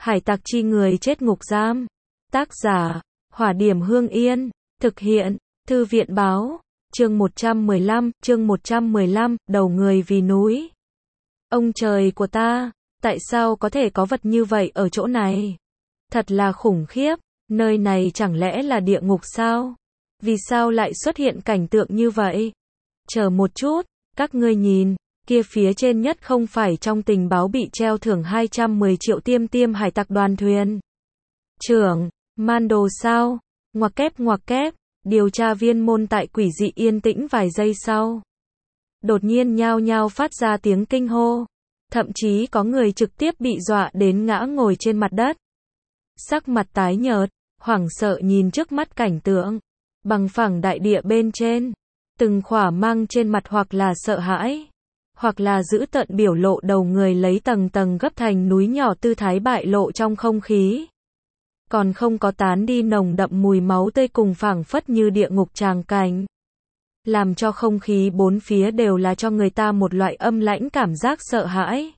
Hải tặc chi người chết ngục giam. Tác giả, Hỏa Điểm Hương Yên. Thực hiện, Thư viện Báo. Chương 115, đầu người vì núi. Ông trời của ta, tại sao có thể có vật như vậy ở chỗ này? Thật là khủng khiếp, nơi này chẳng lẽ là địa ngục sao? Vì sao lại xuất hiện cảnh tượng như vậy? Chờ một chút, các ngươi nhìn, kia phía trên nhất không phải trong tình báo bị treo thưởng 210 triệu tiêm hải tặc đoàn thuyền trưởng, Mando sao? Ngoặc kép, điều tra viên môn tại quỷ dị yên tĩnh vài giây sau. Đột nhiên nhao nhao phát ra tiếng kinh hô. Thậm chí có người trực tiếp bị dọa đến ngã ngồi trên mặt đất. Sắc mặt tái nhợt, hoảng sợ nhìn trước mắt cảnh tượng. Bằng phẳng đại địa bên trên. Từng khỏa mang trên mặt hoặc là sợ hãi, hoặc là dữ tợn biểu lộ đầu người lấy tầng tầng gấp thành núi nhỏ tư thái bại lộ trong không khí. Còn không có tán đi nồng đậm mùi máu tươi cùng phảng phất như địa ngục tràng cảnh. Làm cho không khí bốn phía đều là cho người ta một loại âm lãnh cảm giác sợ hãi.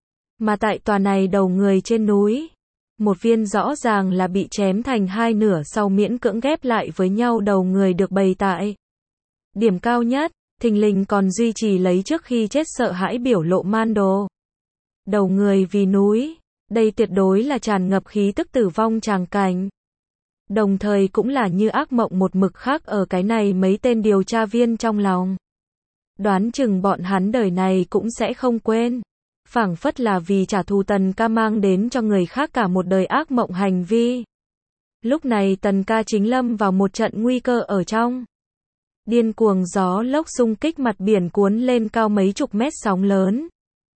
Mà tại tòa này đầu người trên núi, một viên rõ ràng là bị chém thành hai nửa sau miễn cưỡng ghép lại với nhau đầu người được bày tại điểm cao nhất, thình lình còn duy trì lấy trước khi chết sợ hãi biểu lộ Mando. Đầu người vì núi, đây tuyệt đối là tràn ngập khí tức tử vong tràng cảnh. Đồng thời cũng là như ác mộng một mực khác ở cái này mấy tên điều tra viên trong lòng. Đoán chừng bọn hắn đời này cũng sẽ không quên. Phảng phất là vì trả thù Tần Ca mang đến cho người khác cả một đời ác mộng hành vi. Lúc này Tần Ca chính lâm vào một trận nguy cơ ở trong. Điên cuồng gió lốc xung kích mặt biển cuốn lên cao mấy chục mét sóng lớn.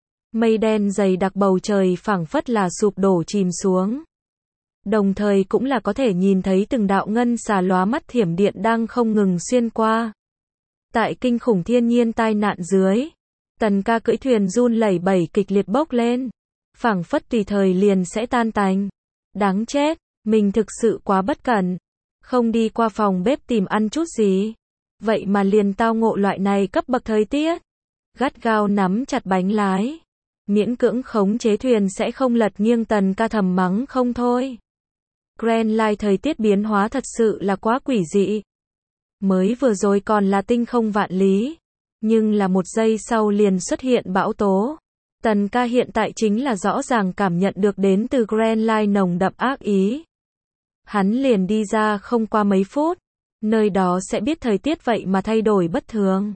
Mây đen dày đặc bầu trời phảng phất là sụp đổ chìm xuống. Đồng thời cũng là có thể nhìn thấy từng đạo ngân xà lóa mắt thiểm điện đang không ngừng xuyên qua. Tại kinh khủng thiên nhiên tai nạn dưới, Tần Ca cưỡi thuyền run lẩy bẩy kịch liệt bốc lên. Phảng phất tùy thời liền sẽ tan tành. Đáng chết, mình thực sự quá bất cẩn. Không đi qua phòng bếp tìm ăn chút gì. Vậy mà liền tao ngộ loại này cấp bậc thời tiết. Gắt gao nắm chặt bánh lái. Miễn cưỡng khống chế thuyền sẽ không lật nghiêng. Tần Ca thầm mắng không thôi. Grand Line thời tiết biến hóa thật sự là quá quỷ dị. Mới vừa rồi còn là tinh không vạn lý. Nhưng là một giây sau liền xuất hiện bão tố. Tần Ca hiện tại chính là rõ ràng cảm nhận được đến từ Grand Line nồng đậm ác ý. Hắn liền đi ra không qua mấy phút. Nơi đó sẽ biết thời tiết vậy mà thay đổi bất thường.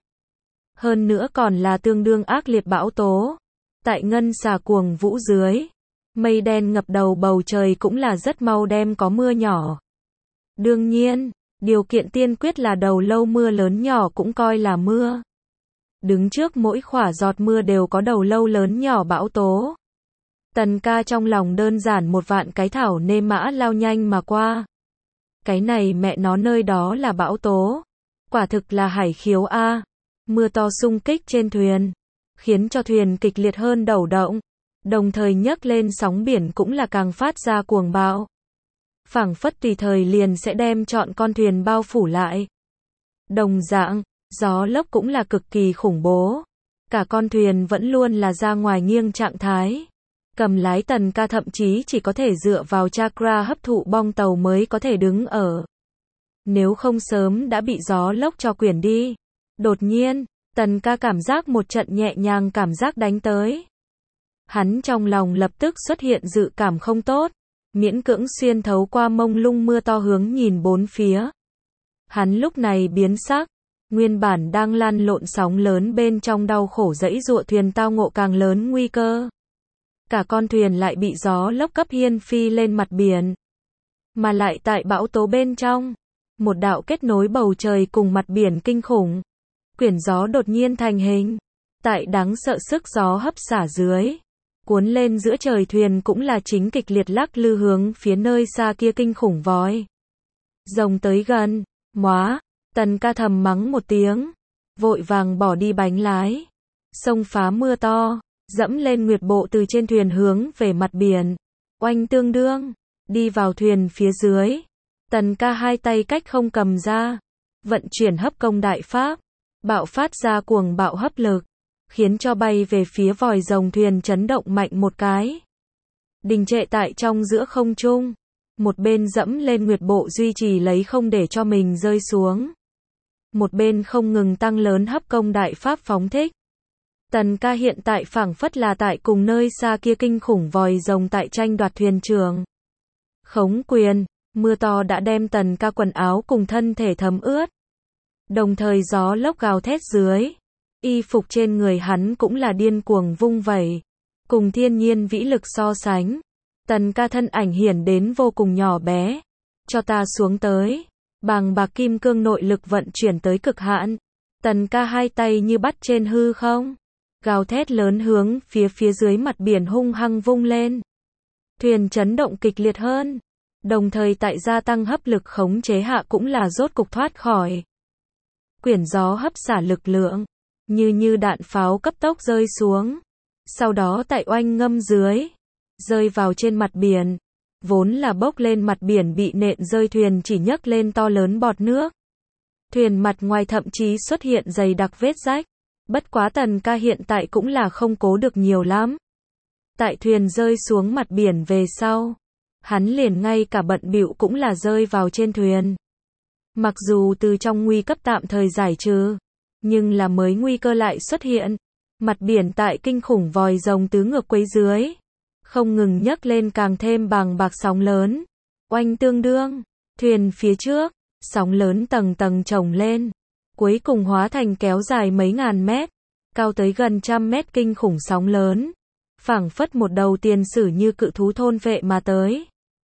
Hơn nữa còn là tương đương ác liệt bão tố. Tại ngân xà cuồng vũ dưới, mây đen ngập đầu bầu trời cũng là rất mau đem có mưa nhỏ. Đương nhiên, điều kiện tiên quyết là đầu lâu mưa lớn nhỏ cũng coi là mưa. Đứng trước mỗi khỏa giọt mưa đều có đầu lâu lớn nhỏ bão tố. Tần Ca trong lòng đơn giản một vạn cái thảo nê mã lao nhanh mà qua. Cái này mẹ nó nơi đó là bão tố. Quả thực là hải khiếu a. Mưa to xung kích trên thuyền, khiến cho thuyền kịch liệt hơn đẩu động, đồng thời nhấc lên sóng biển cũng là càng phát ra cuồng bạo. Phảng phất tùy thời liền sẽ đem trọn con thuyền bao phủ lại. Đồng dạng, gió lốc cũng là cực kỳ khủng bố. Cả con thuyền vẫn luôn là ra ngoài nghiêng trạng thái. Cầm lái Tần Ca thậm chí chỉ có thể dựa vào chakra hấp thụ bong tàu mới có thể đứng ở. Nếu không sớm đã bị gió lốc cho quyển đi. Đột nhiên, Tần Ca cảm giác một trận nhẹ nhàng cảm giác đánh tới. Hắn trong lòng lập tức xuất hiện dự cảm không tốt. Miễn cưỡng xuyên thấu qua mông lung mưa to hướng nhìn bốn phía. Hắn lúc này biến sắc. Nguyên bản đang lăn lộn sóng lớn bên trong đau khổ giãy giụa thuyền tao ngộ càng lớn nguy cơ. Cả con thuyền lại bị gió lốc cấp hiên phi lên mặt biển. Mà lại tại bão tố bên trong. Một đạo kết nối bầu trời cùng mặt biển kinh khủng. Quyển gió đột nhiên thành hình. Tại đáng sợ sức gió hấp xả dưới. Cuốn lên giữa trời thuyền cũng là chính kịch liệt lắc lư hướng phía nơi xa kia kinh khủng vòi rồng tới gần. Móa, Tần Ca thầm mắng một tiếng. Vội vàng bỏ đi bánh lái. Xông phá mưa to. Dẫm lên nguyệt bộ từ trên thuyền hướng về mặt biển. Oanh tương đương. Đi vào thuyền phía dưới. Tần Ca hai tay cách không cầm ra. Vận chuyển hấp công đại pháp. Bạo phát ra cuồng bạo hấp lực. Khiến cho bay về phía vòi rồng thuyền chấn động mạnh một cái. đình trệ tại trong giữa không trung. Một bên dẫm lên nguyệt bộ duy trì lấy không để cho mình rơi xuống. Một bên không ngừng tăng lớn hấp công đại pháp phóng thích. Tần ca hiện tại phảng phất là tại cùng nơi xa kia kinh khủng vòi rồng tại tranh đoạt thuyền trưởng. Khống quyền, mưa to đã đem tần ca quần áo cùng thân thể thấm ướt. Đồng thời gió lốc gào thét dưới. Y phục trên người hắn cũng là điên cuồng vung vẩy. Cùng thiên nhiên vĩ lực so sánh. Tần ca thân ảnh hiển đến vô cùng nhỏ bé. Cho ta xuống tới. Bàng bạc kim cương nội lực vận chuyển tới cực hạn. Tần ca hai tay như bắt trên hư không. Gào thét lớn hướng phía dưới mặt biển hung hăng vung lên. Thuyền chấn động kịch liệt hơn. Đồng thời tại gia tăng hấp lực khống chế hạ cũng là rốt cục thoát khỏi. Quyển gió hấp xả lực lượng. Như đạn pháo cấp tốc rơi xuống. Sau đó tại oanh ngâm dưới. Rơi vào trên mặt biển. Vốn là bốc lên mặt biển bị nện rơi thuyền chỉ nhấc lên to lớn bọt nước. Thuyền mặt ngoài thậm chí xuất hiện dày đặc vết rách. Bất quá tần ca hiện tại cũng là không cố được nhiều lắm. Tại thuyền rơi xuống mặt biển về sau. Hắn liền ngay cả bận bịu cũng là rơi vào trên thuyền. Mặc dù từ trong nguy cấp tạm thời giải trừ. Nhưng là mới nguy cơ lại xuất hiện. Mặt biển tại kinh khủng vòi rồng tứ ngược quấy dưới. Không ngừng nhấc lên càng thêm bàng bạc sóng lớn. Oanh tương đương. Thuyền phía trước. Sóng lớn tầng tầng chồng lên. Cuối cùng hóa thành kéo dài mấy ngàn mét. Cao tới gần 100 mét kinh khủng sóng lớn. Phảng phất một đầu tiền sử như cự thú thôn vệ mà tới.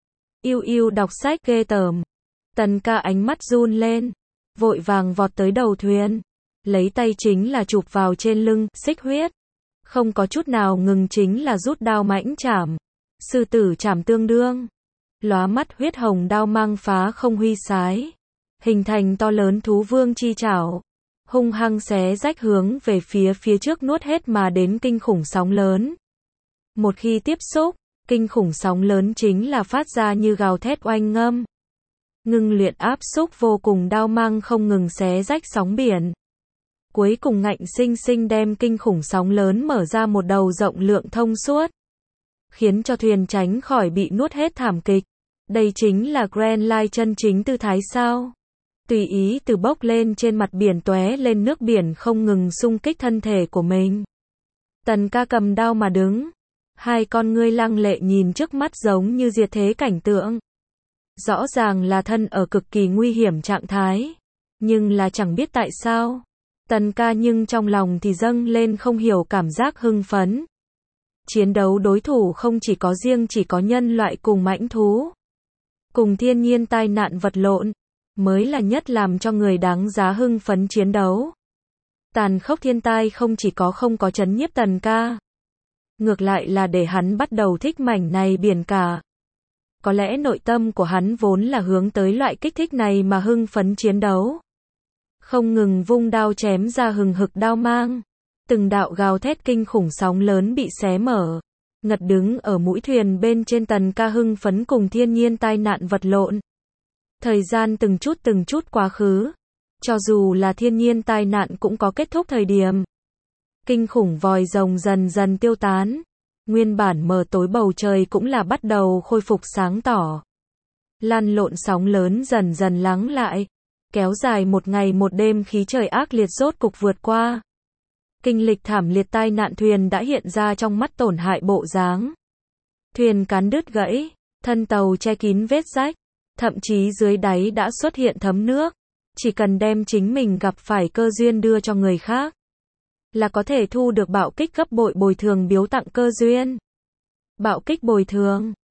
Yêu đọc sách ghê tởm. Tần ca ánh mắt run lên. Vội vàng vọt tới đầu thuyền. Lấy tay chính là chụp vào trên lưng, xích huyết. Không có chút nào ngừng chính là rút đao mãnh chảm. Sư tử chảm tương đương. Lóa mắt huyết hồng đao mang phá không huy sái. Hình thành to lớn thú vương chi chảo. Hung hăng xé rách hướng về phía trước nuốt hết mà đến kinh khủng sóng lớn. Một khi tiếp xúc, kinh khủng sóng lớn chính là phát ra như gào thét oanh ngâm. Ngưng luyện áp xúc vô cùng đao mang không ngừng xé rách sóng biển. Cuối cùng ngạnh sinh sinh đem kinh khủng sóng lớn mở ra một đầu rộng lượng thông suốt. Khiến cho thuyền tránh khỏi bị nuốt hết thảm kịch. Đây chính là Grand Line chân chính tư thái sao. Tùy ý từ bốc lên trên mặt biển tóe lên nước biển không ngừng xung kích thân thể của mình. Tần ca cầm đao mà đứng. Hai con ngươi lăng lệ nhìn trước mắt giống như diệt thế cảnh tượng. Rõ ràng là thân ở cực kỳ nguy hiểm trạng thái. Nhưng là chẳng biết tại sao. Tần ca nhưng trong lòng thì dâng lên không hiểu cảm giác hưng phấn. Chiến đấu đối thủ không chỉ có riêng chỉ có nhân loại cùng mãnh thú. Cùng thiên nhiên tai nạn vật lộn. Mới là nhất làm cho người đáng giá hưng phấn chiến đấu. Tàn khốc thiên tai không chỉ không có chấn nhiếp tần ca. Ngược lại là để hắn bắt đầu thích mảnh này biển cả. Có lẽ nội tâm của hắn vốn là hướng tới loại kích thích này mà hưng phấn chiến đấu. Không ngừng vung đao chém ra hừng hực đao mang. Từng đạo gào thét kinh khủng sóng lớn bị xé mở. Ngật đứng ở mũi thuyền bên trên tần ca hưng phấn cùng thiên nhiên tai nạn vật lộn. Thời gian từng chút quá khứ. Cho dù là thiên nhiên tai nạn cũng có kết thúc thời điểm. Kinh khủng vòi rồng dần dần tiêu tán. Nguyên bản mờ tối bầu trời cũng là bắt đầu khôi phục sáng tỏ. Lăn lộn sóng lớn dần dần lắng lại. Kéo dài một ngày một đêm khí trời ác liệt rốt cục vượt qua. Kinh lịch thảm liệt tai nạn thuyền đã hiện ra trong mắt tổn hại bộ dáng. Thuyền cán đứt gãy, thân tàu che kín vết rách. Thậm chí dưới đáy đã xuất hiện thấm nước. Chỉ cần đem chính mình gặp phải cơ duyên đưa cho người khác. Là có thể thu được bạo kích gấp bội bồi thường biếu tặng cơ duyên. Bạo kích bồi thường.